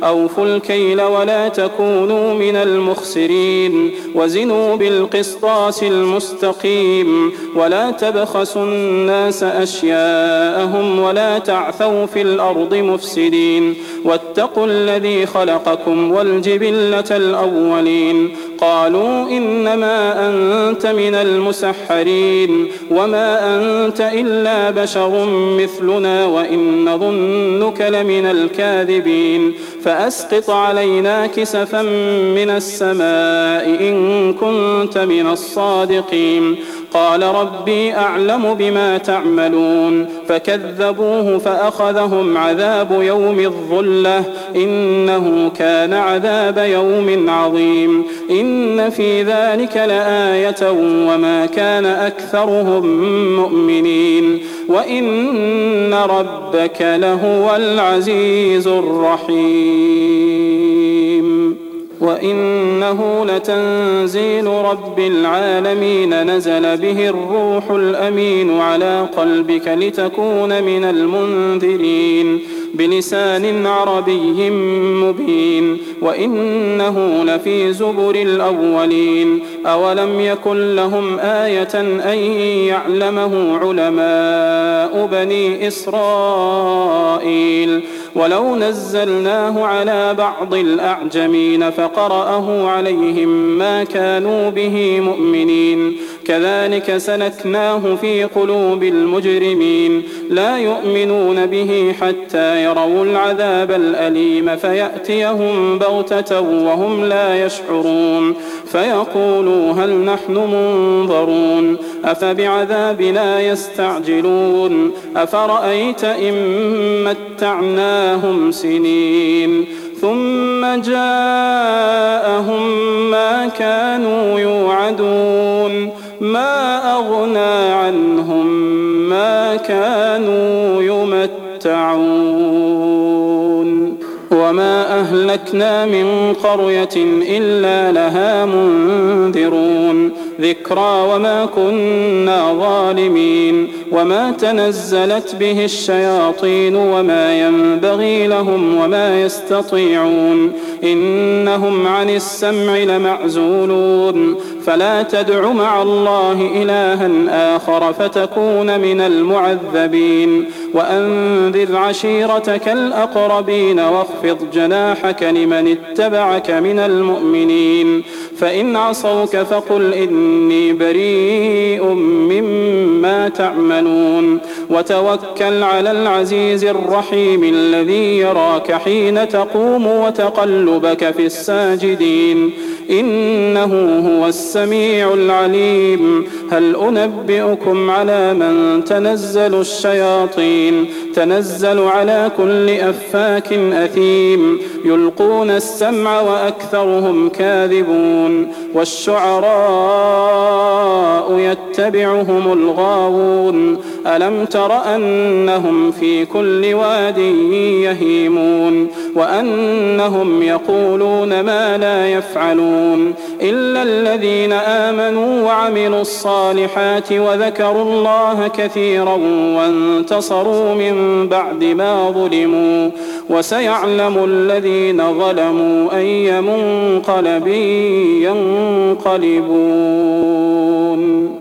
أوفوا الكيل ولا تكونوا من المخسرين وزنوا بالقسطاس المستقيم ولا تبخسوا الناس أشياءهم ولا تعثوا في الأرض مفسدين واتقوا الذي خلقكم والجبلة الأولين قالوا إنما أنت من المسحرين وما أنت إلا بشر مثلنا وإن نظنك لمن الكاذبين فأسقط علينا كسفا من السماء إن كنت من الصادقين قال ربي أعلم بما تعملون فكذبوه فأخذهم عذاب يوم الظلة إنه كان عذاب يوم عظيم إن في ذلك لآية وما كان أكثرهم مؤمنين وإن ربك لهو العزيز الرحيم وإنه لتنزيل رب العالمين نزل به الروح الأمين على قلبك لتكون من المنذرين بلسان عربي مبين وإنه لفي زبر الأولين أولم يكن لهم آية أن يعلمه علماء بني إسرائيل ولو نزلناه على بعض الأعجمين فقرأه عليهم ما كانوا به مؤمنين كذلك سلكناه في قلوب المجرمين لا يؤمنون به حتى يروا العذاب الأليم فيأتيهم بغتة وهم لا يشعرون فيقولوا هل نحن منظرون أفبعذابنا يستعجلون أفرأيت إن متعناهم سنين ثم جاءهم ما كانوا يوعدون ما أغنى عنهم ما كانوا يمتعون وما أهلكنا من قرية إلا لها منذرون ذكرى وما كنا ظالمين وما تنزلت به الشياطين وما ينبغي لهم وما يستطيعون إنهم عن السمع لمعزولون فلا تدع مع الله إلها آخر فتكون من المعذبين وأنذر عشيرتك الأقربين واخفض جناحك لمن اتبعك من المؤمنين فإن عصوك فقل إني بريء مما تعملون وتوكل على العزيز الرحيم الذي يراك حين تقوم وتقلبك في الساجدين إنه هو السميع العليم هل أنبئكم على من تنزل الشياطين تنزل على كل أفاك أثيم يلقون السمع وأكثرهم كاذبون والشعراء يتبعهم الغاوون ألم تر أنهم في كل واد يهيمون وأنهم يقولون ما لا يفعلون إلا الذين آمنوا وعملوا الصالحات وذكروا الله كثيرا وانتصروا من بعد ما ظلموا وسيعلم الذين ظلموا أي منقلب ينقلبون.